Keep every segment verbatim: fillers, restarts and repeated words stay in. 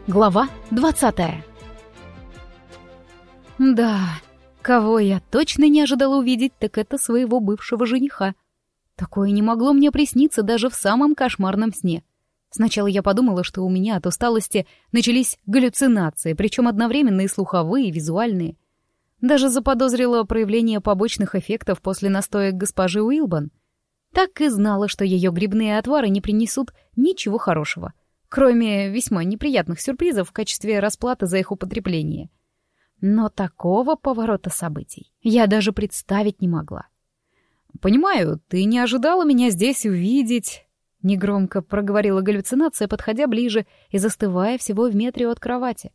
Глава двадцатая. Да, кого я точно не ожидала увидеть, так это своего бывшего жениха. Такое не могло мне присниться даже в самом кошмарном сне. Сначала я подумала, что у меня от усталости начались галлюцинации, причем одновременно и слуховые, и визуальные. Даже заподозрила проявление побочных эффектов после настоек госпожи Уилбан. Так и знала, что ее грибные отвары не принесут ничего хорошего, кроме весьма неприятных сюрпризов в качестве расплаты за их употребление. Но такого поворота событий я даже представить не могла. «Понимаю, ты не ожидала меня здесь увидеть», — негромко проговорила галлюцинация, подходя ближе и застывая всего в метре от кровати.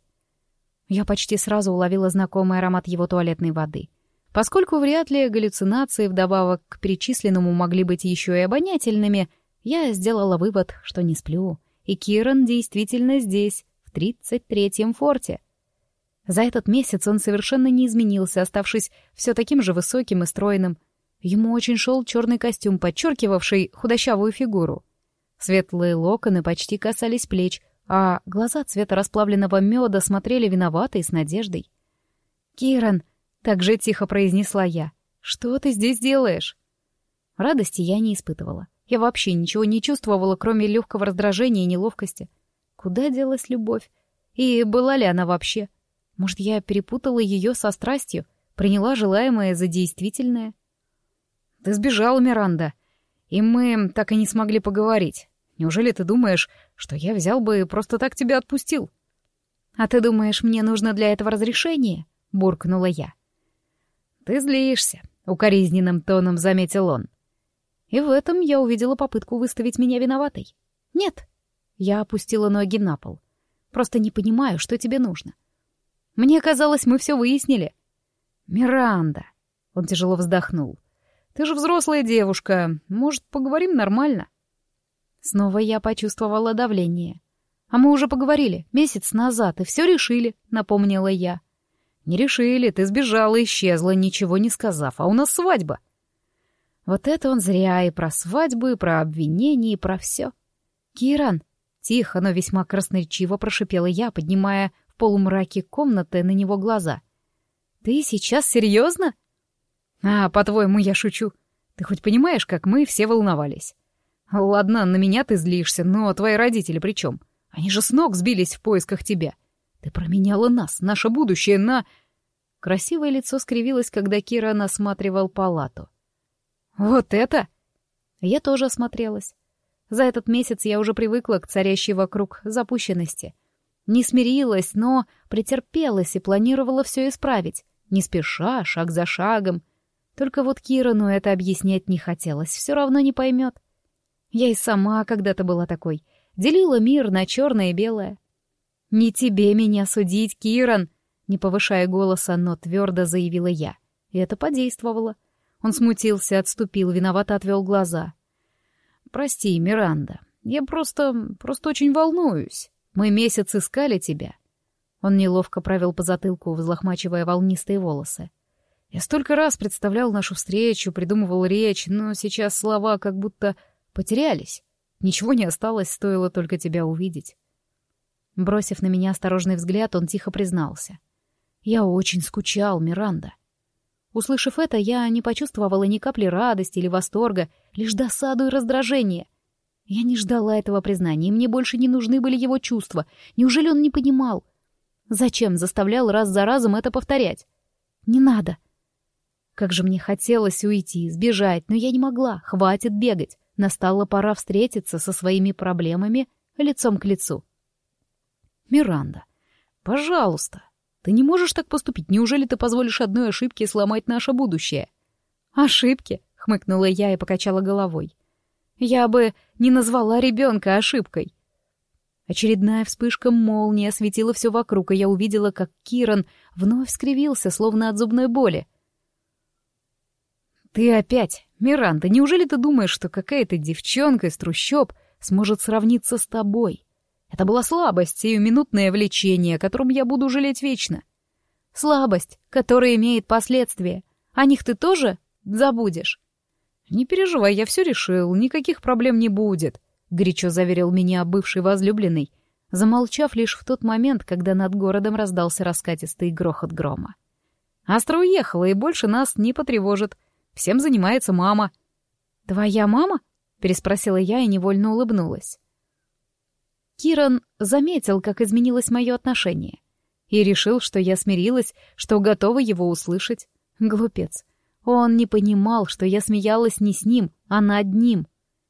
Я почти сразу уловила знакомый аромат его туалетной воды. Поскольку вряд ли галлюцинации вдобавок к перечисленному могли быть еще и обонятельными, я сделала вывод, что не сплю. И Киран действительно здесь, в тридцать третьем форте. За этот месяц он совершенно не изменился, оставшись все таким же высоким и стройным. Ему очень шел черный костюм, подчеркивавший худощавую фигуру. Светлые локоны почти касались плеч, а глаза цвета расплавленного меда смотрели виновато и с надеждой. «Киран», — так же тихо произнесла я, — «что ты здесь делаешь?» Радости я не испытывала. Я вообще ничего не чувствовала, кроме легкого раздражения и неловкости. Куда делась любовь? И была ли она вообще? Может, я перепутала ее со страстью, приняла желаемое за действительное? Ты сбежала, Миранда, и мы так и не смогли поговорить. Неужели ты думаешь, что я взял бы и просто так тебя отпустил? А ты думаешь, мне нужно для этого разрешение? Буркнула я. Ты злишься, укоризненным тоном заметил он. И в этом я увидела попытку выставить меня виноватой. Нет, я опустила ноги на пол. Просто не понимаю, что тебе нужно. Мне казалось, мы все выяснили. Миранда, он тяжело вздохнул. Ты же взрослая девушка, может, поговорим нормально? Снова я почувствовала давление. А мы уже поговорили месяц назад и все решили, напомнила я. Не решили, ты сбежала, исчезла, ничего не сказав, а у нас свадьба. Вот это он зря и про свадьбу, и про обвинения, и про все. «Киран!» — тихо, но весьма красноречиво прошипела я, поднимая в полумраке комнаты на него глаза. «Ты сейчас серьезно?» «А, по-твоему, я шучу. Ты хоть понимаешь, как мы все волновались? Ладно, на меня ты злишься, но твои родители при чем? Они же с ног сбились в поисках тебя. Ты променяла нас, наше будущее на...» Красивое лицо скривилось, когда Киран осматривал палату. «Вот это?» Я тоже осмотрелась. За этот месяц я уже привыкла к царящей вокруг запущенности. Не смирилась, но претерпелась и планировала все исправить. Не спеша, шаг за шагом. Только вот Кирану это объяснять не хотелось, все равно не поймет. Я и сама когда-то была такой. Делила мир на черное и белое. «Не тебе меня судить, Киран!» Не повышая голоса, но твердо заявила я. И это подействовало. Он смутился, отступил, виновато отвел глаза. «Прости, Миранда, я просто... просто очень волнуюсь. Мы месяц искали тебя». Он неловко провел по затылку, взлохмачивая волнистые волосы. «Я столько раз представлял нашу встречу, придумывал речь, но сейчас слова как будто потерялись. Ничего не осталось, стоило только тебя увидеть». Бросив на меня осторожный взгляд, он тихо признался. «Я очень скучал, Миранда». Услышав это, я не почувствовала ни капли радости или восторга, лишь досаду и раздражение. Я не ждала этого признания, и мне больше не нужны были его чувства. Неужели он не понимал? Зачем заставлял раз за разом это повторять? Не надо. Как же мне хотелось уйти, сбежать, но я не могла, хватит бегать. Настала пора встретиться со своими проблемами лицом к лицу. «Миранда, пожалуйста. Ты не можешь так поступить. Неужели ты позволишь одной ошибке сломать наше будущее?» «Ошибки?» — хмыкнула я и покачала головой. «Я бы не назвала ребенка ошибкой». Очередная вспышка молнии осветила все вокруг, и я увидела, как Киран вновь скривился, словно от зубной боли. «Ты опять, Миранда, неужели ты думаешь, что какая-то девчонка из трущоб сможет сравниться с тобой? Это была слабость, сиюминутное влечение, о котором я буду жалеть вечно. Слабость, которая имеет последствия. О них ты тоже забудешь?» «Не переживай, я все решил, никаких проблем не будет», — горячо заверил меня бывший возлюбленный, замолчав лишь в тот момент, когда над городом раздался раскатистый грохот грома. «Астра уехала и больше нас не потревожит. Всем занимается мама». «Твоя мама?» — переспросила я и невольно улыбнулась. Киран заметил, как изменилось мое отношение, и решил, что я смирилась, что готова его услышать. Глупец. Он не понимал, что я смеялась не с ним, а над ним.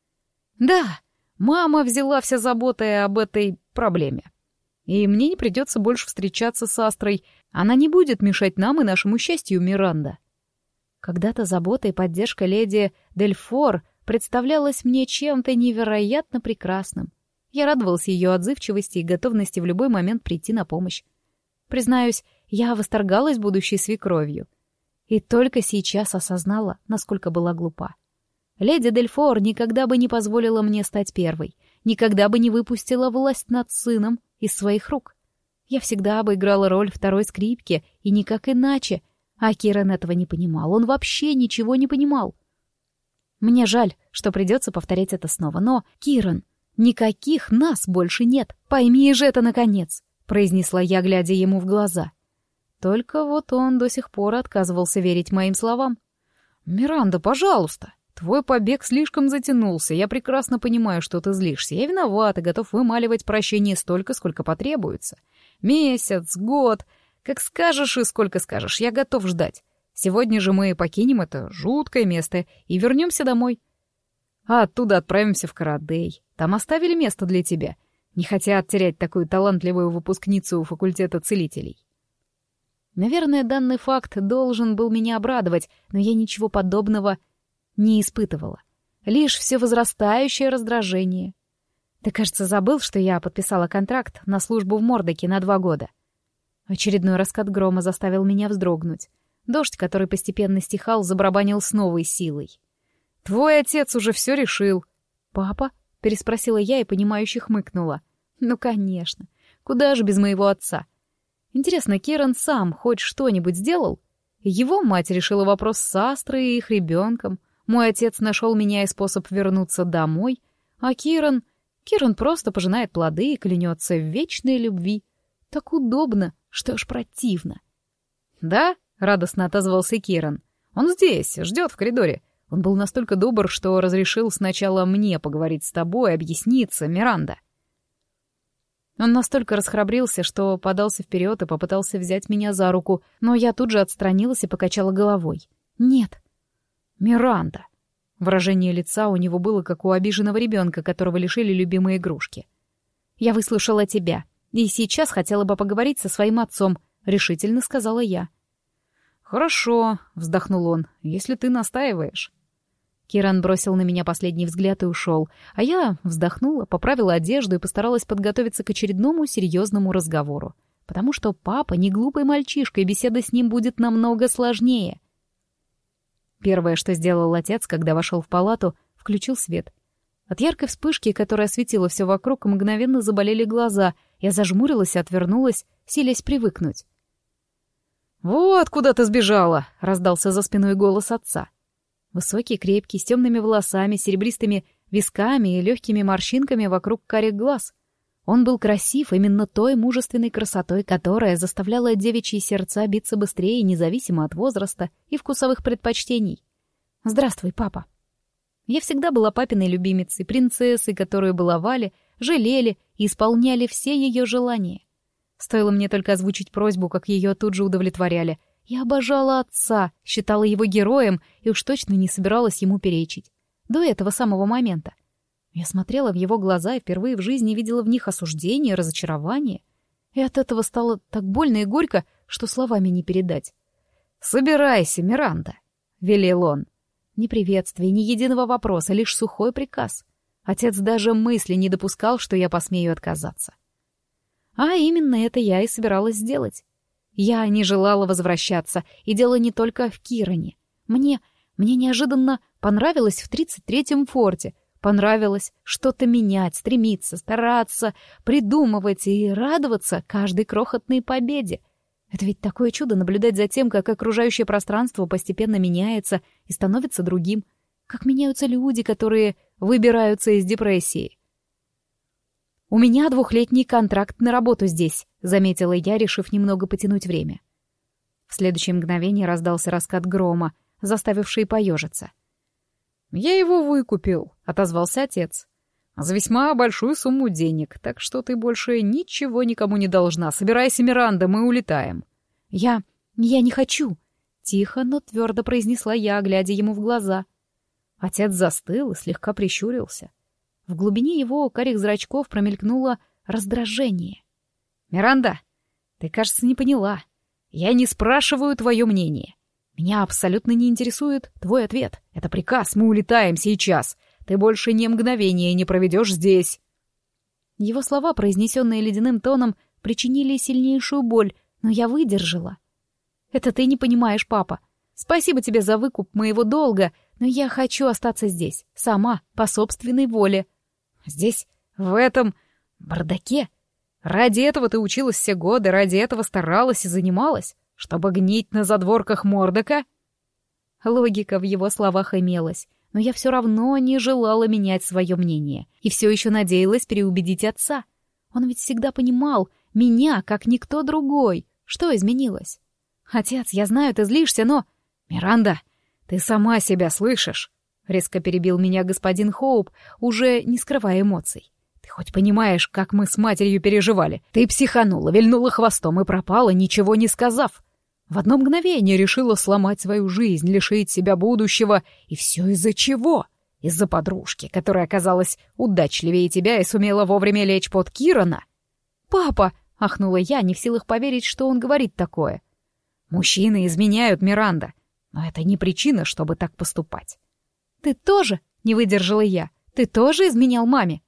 «Да, мама взяла все заботы об этой проблеме. И мне не придется больше встречаться с Астрой. Она не будет мешать нам и нашему счастью, Миранда». Когда-то забота и поддержка леди Дельфор представлялась мне чем-то невероятно прекрасным. Я радовался ее отзывчивости и готовности в любой момент прийти на помощь. Признаюсь, я восторгалась будущей свекровью. И только сейчас осознала, насколько была глупа. Леди Дельфор никогда бы не позволила мне стать первой, никогда бы не выпустила власть над сыном из своих рук. Я всегда бы играла роль второй скрипки, и никак иначе. А Киран этого не понимал, он вообще ничего не понимал. Мне жаль, что придется повторять это снова, но, Киран, никаких нас больше нет, пойми же это наконец, произнесла я, глядя ему в глаза. Только вот он до сих пор отказывался верить моим словам. «Миранда, пожалуйста, твой побег слишком затянулся, я прекрасно понимаю, что ты злишься, я виноват и готов вымаливать прощение столько, сколько потребуется. Месяц, год, как скажешь и сколько скажешь, я готов ждать. Сегодня же мы покинем это жуткое место и вернемся домой. А оттуда отправимся в Карадей. Там оставили место для тебя. Не хотят терять такую талантливую выпускницу факультета целителей». Наверное, данный факт должен был меня обрадовать, но я ничего подобного не испытывала. Лишь все возрастающее раздражение. Ты, кажется, забыл, что я подписала контракт на службу в Мордоке на два года. Очередной раскат грома заставил меня вздрогнуть. Дождь, который постепенно стихал, забарабанил с новой силой. «Твой отец уже все решил». «Папа?» — переспросила я и понимающе хмыкнула. «Ну, конечно. Куда же без моего отца?» Интересно, Киран сам хоть что-нибудь сделал? Его мать решила вопрос с Астрой и их ребенком. Мой отец нашел меня и способ вернуться домой. А Киран... Киран просто пожинает плоды и клянется в вечной любви. Так удобно, что аж противно. «Да?» — радостно отозвался Киран. «Он здесь, ждет в коридоре. Он был настолько добр, что разрешил сначала мне поговорить с тобой, объясниться, Миранда». Он настолько расхрабрился, что подался вперед и попытался взять меня за руку, но я тут же отстранилась и покачала головой. «Нет». «Миранда». Выражение лица у него было, как у обиженного ребенка, которого лишили любимой игрушки. «Я выслушала тебя, и сейчас хотела бы поговорить со своим отцом», — решительно сказала я. «Хорошо», — вздохнул он, — «если ты настаиваешь». Киран бросил на меня последний взгляд и ушел, а я вздохнула, поправила одежду и постаралась подготовиться к очередному серьезному разговору, потому что папа не глупый мальчишка, и беседа с ним будет намного сложнее. Первое, что сделал отец, когда вошел в палату, включил свет. От яркой вспышки, которая осветила все вокруг, мгновенно заболели глаза. Я зажмурилась и отвернулась, силясь привыкнуть. «Вот куда ты сбежала!» — раздался за спиной голос отца. Высокий, крепкий, с темными волосами, серебристыми висками и легкими морщинками вокруг карих глаз. Он был красив именно той мужественной красотой, которая заставляла девичьи сердца биться быстрее, независимо от возраста и вкусовых предпочтений. «Здравствуй, папа». Я всегда была папиной любимицей, принцессой, которую баловали, жалели и исполняли все ее желания. Стоило мне только озвучить просьбу, как ее тут же удовлетворяли. Я обожала отца, считала его героем и уж точно не собиралась ему перечить. До этого самого момента. Я смотрела в его глаза и впервые в жизни видела в них осуждение, разочарование. И от этого стало так больно и горько, что словами не передать. «Собирайся, Миранда», — велел он. Ни приветствия, ни единого вопроса, лишь сухой приказ. Отец даже мысли не допускал, что я посмею отказаться. А именно это я и собиралась сделать. Я не желала возвращаться, и дело не только в Киране. Мне, мне неожиданно понравилось в тридцать третьем форте, понравилось что-то менять, стремиться, стараться, придумывать и радоваться каждой крохотной победе. Это ведь такое чудо наблюдать за тем, как окружающее пространство постепенно меняется и становится другим, как меняются люди, которые выбираются из депрессии. «У меня двухлетний контракт на работу здесь», — заметила я, решив немного потянуть время. В следующее мгновение раздался раскат грома, заставивший поежиться. «Я его выкупил», — отозвался отец. «За весьма большую сумму денег, так что ты больше ничего никому не должна. Собирайся, Миранда, мы улетаем». «Я... я не хочу», — тихо, но твердо произнесла я, глядя ему в глаза. Отец застыл и слегка прищурился. В глубине его карих зрачков промелькнуло раздражение. «Миранда, ты, кажется, не поняла. Я не спрашиваю твое мнение. Меня абсолютно не интересует твой ответ. Это приказ, мы улетаем сейчас. Ты больше ни мгновения не проведешь здесь». Его слова, произнесенные ледяным тоном, причинили сильнейшую боль, но я выдержала. «Это ты не понимаешь, папа. Спасибо тебе за выкуп моего долга, но я хочу остаться здесь, сама, по собственной воле». «Здесь, в этом бардаке? Ради этого ты училась все годы, ради этого старалась и занималась, чтобы гнить на задворках Мордока?» Логика в его словах имелась, но я все равно не желала менять свое мнение и все еще надеялась переубедить отца. Он ведь всегда понимал меня, как никто другой. Что изменилось? «Отец, я знаю, ты злишься, но...» «Миранда, ты сама себя слышишь?» — резко перебил меня господин Хоуп, уже не скрывая эмоций. «Ты хоть понимаешь, как мы с матерью переживали? Ты психанула, вильнула хвостом и пропала, ничего не сказав. В одно мгновение решила сломать свою жизнь, лишить себя будущего. И все из-за чего? Из-за подружки, которая оказалась удачливее тебя и сумела вовремя лечь под Кирана». «Папа!» — ахнула я, не в силах поверить, что он говорит такое. «Мужчины изменяют, Миранда, но это не причина, чтобы так поступать». «Ты тоже?» — не выдержала я. «Ты тоже изменял маме?»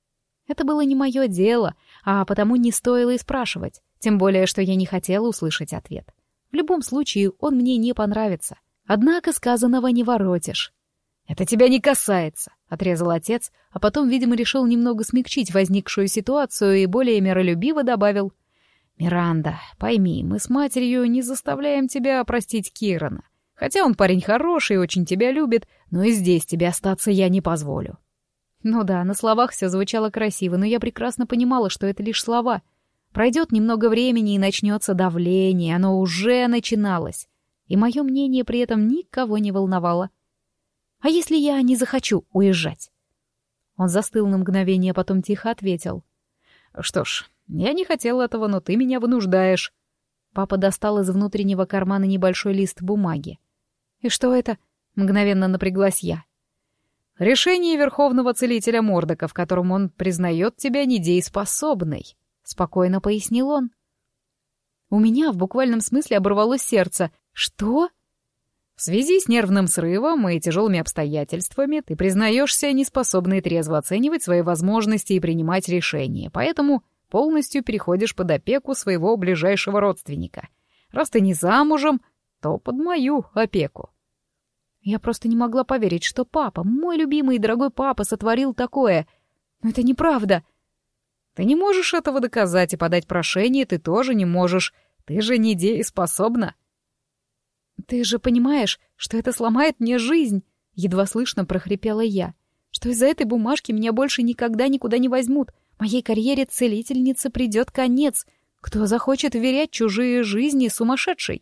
Это было не мое дело, а потому не стоило и спрашивать, тем более, что я не хотела услышать ответ. В любом случае, он мне не понравится. Однако сказанного не воротишь. «Это тебя не касается», — отрезал отец, а потом, видимо, решил немного смягчить возникшую ситуацию и более миролюбиво добавил: «Миранда, пойми, мы с матерью не заставляем тебя простить Кирана. Хотя он парень хороший и очень тебя любит, но и здесь тебе остаться я не позволю». Ну да, на словах все звучало красиво, но я прекрасно понимала, что это лишь слова. Пройдет немного времени, и начнется давление, оно уже начиналось. И мое мнение при этом никого не волновало. «А если я не захочу уезжать?» Он застыл на мгновение, потом тихо ответил: «Что ж, я не хотел этого, но ты меня вынуждаешь». Папа достал из внутреннего кармана небольшой лист бумаги. «И что это?» — мгновенно напряглась я. «Решение Верховного Целителя Мордока, в котором он признает тебя недееспособной», — спокойно пояснил он. У меня в буквальном смысле оборвалось сердце. «Что?» «В связи с нервным срывом и тяжелыми обстоятельствами ты признаешься неспособной трезво оценивать свои возможности и принимать решения, поэтому полностью переходишь под опеку своего ближайшего родственника. Раз ты не замужем, то под мою опеку». Я просто не могла поверить, что папа, мой любимый и дорогой папа, сотворил такое. Но это неправда. «Ты не можешь этого доказать, и подать прошение ты тоже не можешь. Ты же недееспособна». «Ты же понимаешь, что это сломает мне жизнь», — едва слышно прохрипела я, «что из-за этой бумажки меня больше никогда никуда не возьмут. Моей карьере целительницы придет конец. Кто захочет верять чужие жизни сумасшедшей?»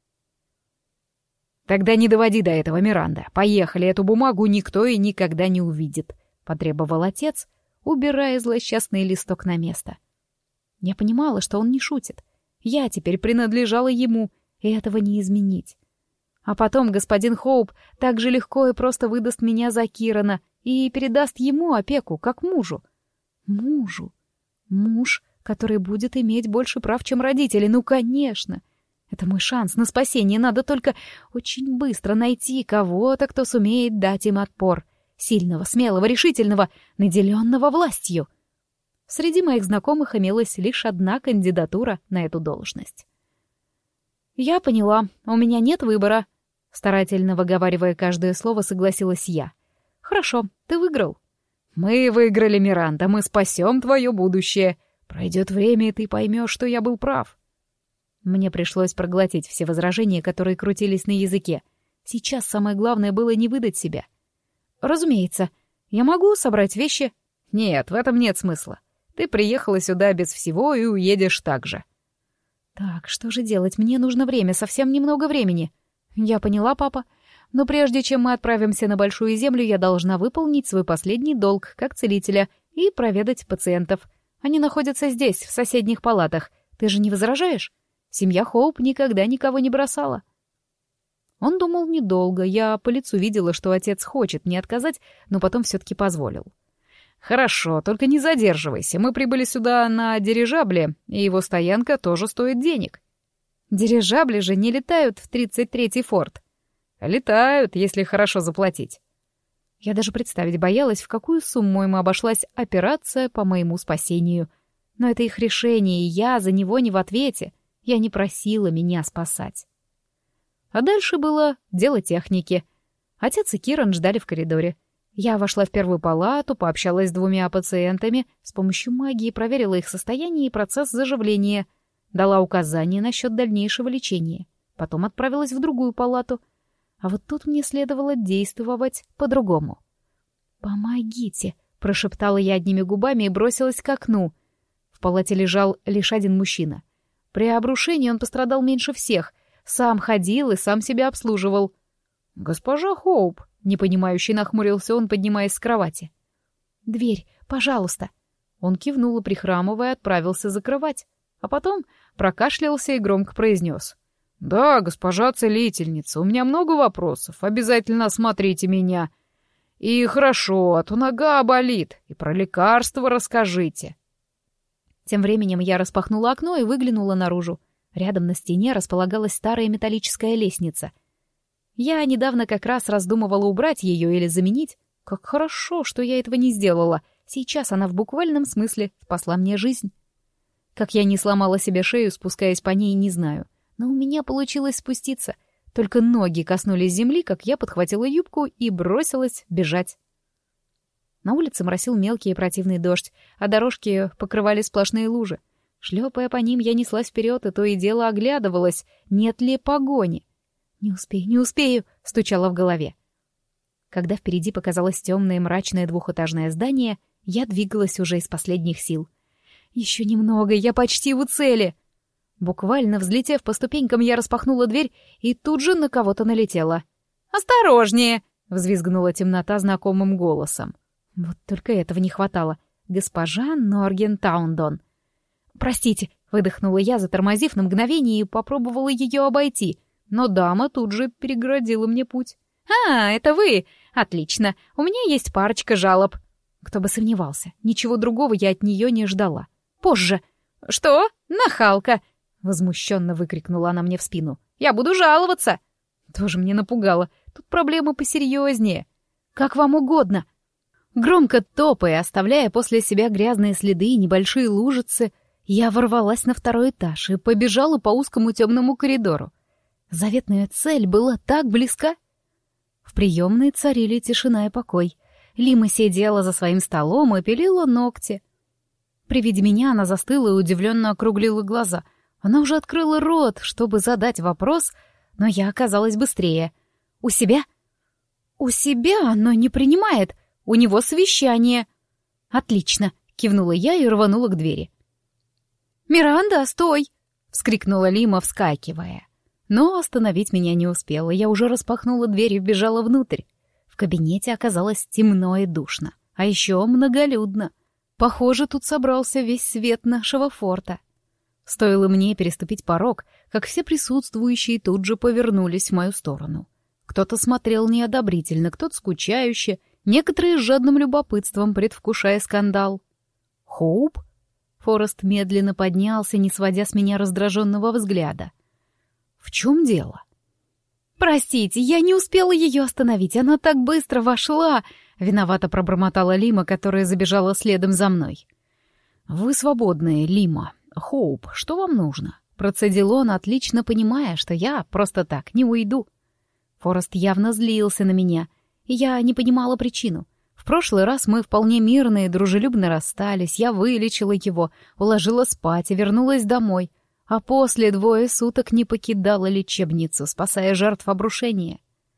«Тогда не доводи до этого, Миранда. Поехали, эту бумагу никто и никогда не увидит», — потребовал отец, убирая злосчастный листок на место. Я понимала, что он не шутит. Я теперь принадлежала ему, и этого не изменить. А потом господин Хоуп так же легко и просто выдаст меня за Кирана и передаст ему опеку, как мужу. Мужу. Муж, который будет иметь больше прав, чем родители. Ну, конечно. Это мой шанс на спасение. Надо только очень быстро найти кого-то, кто сумеет дать им отпор. Сильного, смелого, решительного, наделенного властью. Среди моих знакомых имелась лишь одна кандидатура на эту должность. «Я поняла, у меня нет выбора», — старательно выговаривая каждое слово, согласилась я. «Хорошо, ты выиграл». «Мы выиграли, Миранда, мы спасем твое будущее. Пройдет время, и ты поймешь, что я был прав». Мне пришлось проглотить все возражения, которые крутились на языке. Сейчас самое главное было не выдать себя. «Разумеется. Я могу собрать вещи?» «Нет, в этом нет смысла. Ты приехала сюда без всего и уедешь так же». «Так, что же делать? Мне нужно время, совсем немного времени». «Я поняла, папа. Но прежде чем мы отправимся на Большую Землю, я должна выполнить свой последний долг как целителя и проведать пациентов. Они находятся здесь, в соседних палатах. Ты же не возражаешь? Семья Хоуп никогда никого не бросала». Он думал недолго. Я по лицу видела, что отец хочет мне отказать, но потом все-таки позволил. «Хорошо, только не задерживайся. Мы прибыли сюда на дирижабле, и его стоянка тоже стоит денег». «Дирижабли же не летают в тридцать третий форт». «Летают, если хорошо заплатить». Я даже представить боялась, в какую сумму им обошлась операция по моему спасению. Но это их решение, и я за него не в ответе. Я не просила меня спасать. А дальше было дело техники. Отец и Киран ждали в коридоре. Я вошла в первую палату, пообщалась с двумя пациентами, с помощью магии проверила их состояние и процесс заживления, дала указания насчет дальнейшего лечения. Потом отправилась в другую палату. А вот тут мне следовало действовать по-другому. «Помогите!» — прошептала я одними губами и бросилась к окну. В палате лежал лишь один мужчина. При обрушении он пострадал меньше всех. Сам ходил и сам себя обслуживал. «Госпожа Хоуп!» — непонимающе нахмурился он, поднимаясь с кровати. «Дверь, пожалуйста!» Он кивнул и, прихрамывая, отправился закрывать. А потом прокашлялся и громко произнес. «Да, госпожа целительница, у меня много вопросов. Обязательно осмотрите меня. И хорошо, а то нога болит. И про лекарства расскажите». Тем временем я распахнула окно и выглянула наружу. Рядом на стене располагалась старая металлическая лестница. Я недавно как раз раздумывала убрать ее или заменить. Как хорошо, что я этого не сделала. Сейчас она в буквальном смысле спасла мне жизнь. Как я не сломала себе шею, спускаясь по ней, не знаю. Но у меня получилось спуститься. Только ноги коснулись земли, как я подхватила юбку и бросилась бежать. На улице моросил мелкий и противный дождь, а дорожки покрывали сплошные лужи. Шлепая по ним, я неслась вперед и то и дело оглядывалась, нет ли погони. «Не успею, не успею!» — стучала в голове. Когда впереди показалось темное мрачное двухэтажное здание, я двигалась уже из последних сил. «Еще немного, я почти у цели!» Буквально взлетев по ступенькам, я распахнула дверь и тут же на кого-то налетела. «Осторожнее!» — взвизгнула темнота знакомым голосом. Вот только этого не хватало. Госпожа Норген Таундон. «Простите», — выдохнула я, затормозив на мгновение и попробовала ее обойти, но дама тут же перегородила мне путь. «А, это вы? Отлично, у меня есть парочка жалоб». Кто бы сомневался, ничего другого я от нее не ждала. «Позже». «Что? Нахалка!» — возмущенно выкрикнула она мне в спину. «Я буду жаловаться!» Тоже мне напугало. Тут проблема посерьезнее. «Как вам угодно!» Громко топая, оставляя после себя грязные следы и небольшие лужицы, я ворвалась на второй этаж и побежала по узкому темному коридору. Заветная цель была так близка. В приемной царили тишина и покой. Лима сидела за своим столом и пилила ногти. При виде меня она застыла и удивленно округлила глаза. Она уже открыла рот, чтобы задать вопрос, но я оказалась быстрее. «У себя?» «У себя, но не принимает. У него совещание». «Отлично», — кивнула я и рванула к двери. «Миранда, стой!» — вскрикнула Лима, вскакивая. Но остановить меня не успела. Я уже распахнула дверь и вбежала внутрь. В кабинете оказалось темно и душно, а еще многолюдно. Похоже, тут собрался весь свет нашего форта. Стоило мне переступить порог, как все присутствующие тут же повернулись в мою сторону. Кто-то смотрел неодобрительно, кто-то скучающе, некоторые с жадным любопытством, предвкушая скандал. «Хоуп?» Форест медленно поднялся, не сводя с меня раздраженного взгляда. «В чем дело?» «Простите, я не успела ее остановить, она так быстро вошла!» — виновато пробормотала Лима, которая забежала следом за мной. «Вы свободны, Лима. Хоуп, что вам нужно?» — процедил он, отлично понимая, что я просто так не уйду. Форест явно злился на меня, и я не понимала причину. В прошлый раз мы вполне мирно и дружелюбно расстались, я вылечила его, уложила спать и вернулась домой, а после двое суток не покидала лечебницу, спасая жертв обрушения.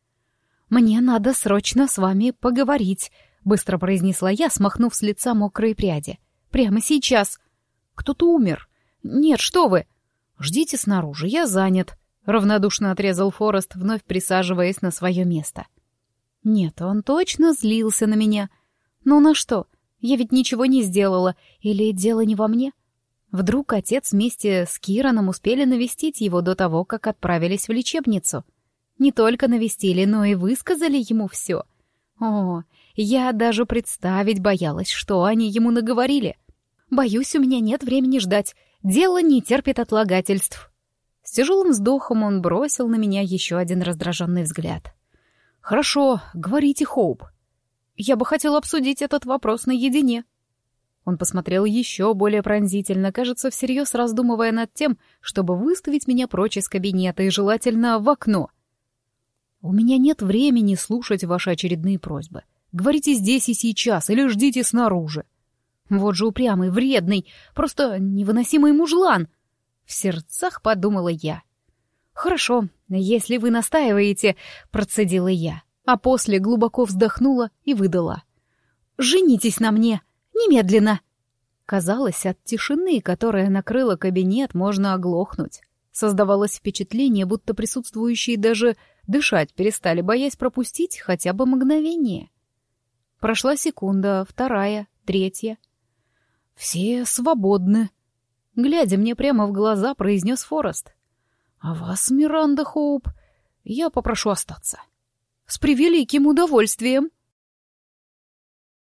«Мне надо срочно с вами поговорить», — быстро произнесла я, смахнув с лица мокрые пряди. Прямо сейчас. Кто-то умер. Нет, что вы. Ждите снаружи, я занят. Равнодушно отрезал Форест, вновь присаживаясь на свое место. Нет, он точно злился на меня. Но на что? Я ведь ничего не сделала. Или дело не во мне? Вдруг отец вместе с Кираном успели навестить его до того, как отправились в лечебницу. Не только навестили, но и высказали ему все. О, я даже представить боялась, что они ему наговорили. Боюсь, у меня нет времени ждать. Дело не терпит отлагательств. С тяжелым вздохом он бросил на меня еще один раздраженный взгляд. «Хорошо, говорите, Хоуп. Я бы хотел обсудить этот вопрос наедине». Он посмотрел еще более пронзительно, кажется, всерьез раздумывая над тем, чтобы выставить меня прочь из кабинета и желательно в окно. «У меня нет времени слушать ваши очередные просьбы. Говорите здесь и сейчас или ждите снаружи». Вот же упрямый, вредный, просто невыносимый мужлан. В сердцах подумала я. «Хорошо, если вы настаиваете», — процедила я, а после глубоко вздохнула и выдала. «Женитесь на мне! Немедленно!» Казалось, от тишины, которая накрыла кабинет, можно оглохнуть. Создавалось впечатление, будто присутствующие даже дышать перестали, боясь пропустить хотя бы мгновение. Прошла секунда, вторая, третья. «Все свободны», — глядя мне прямо в глаза, произнес Форест. «А вас, Миранда Хоуп, я попрошу остаться». «С превеликим удовольствием»,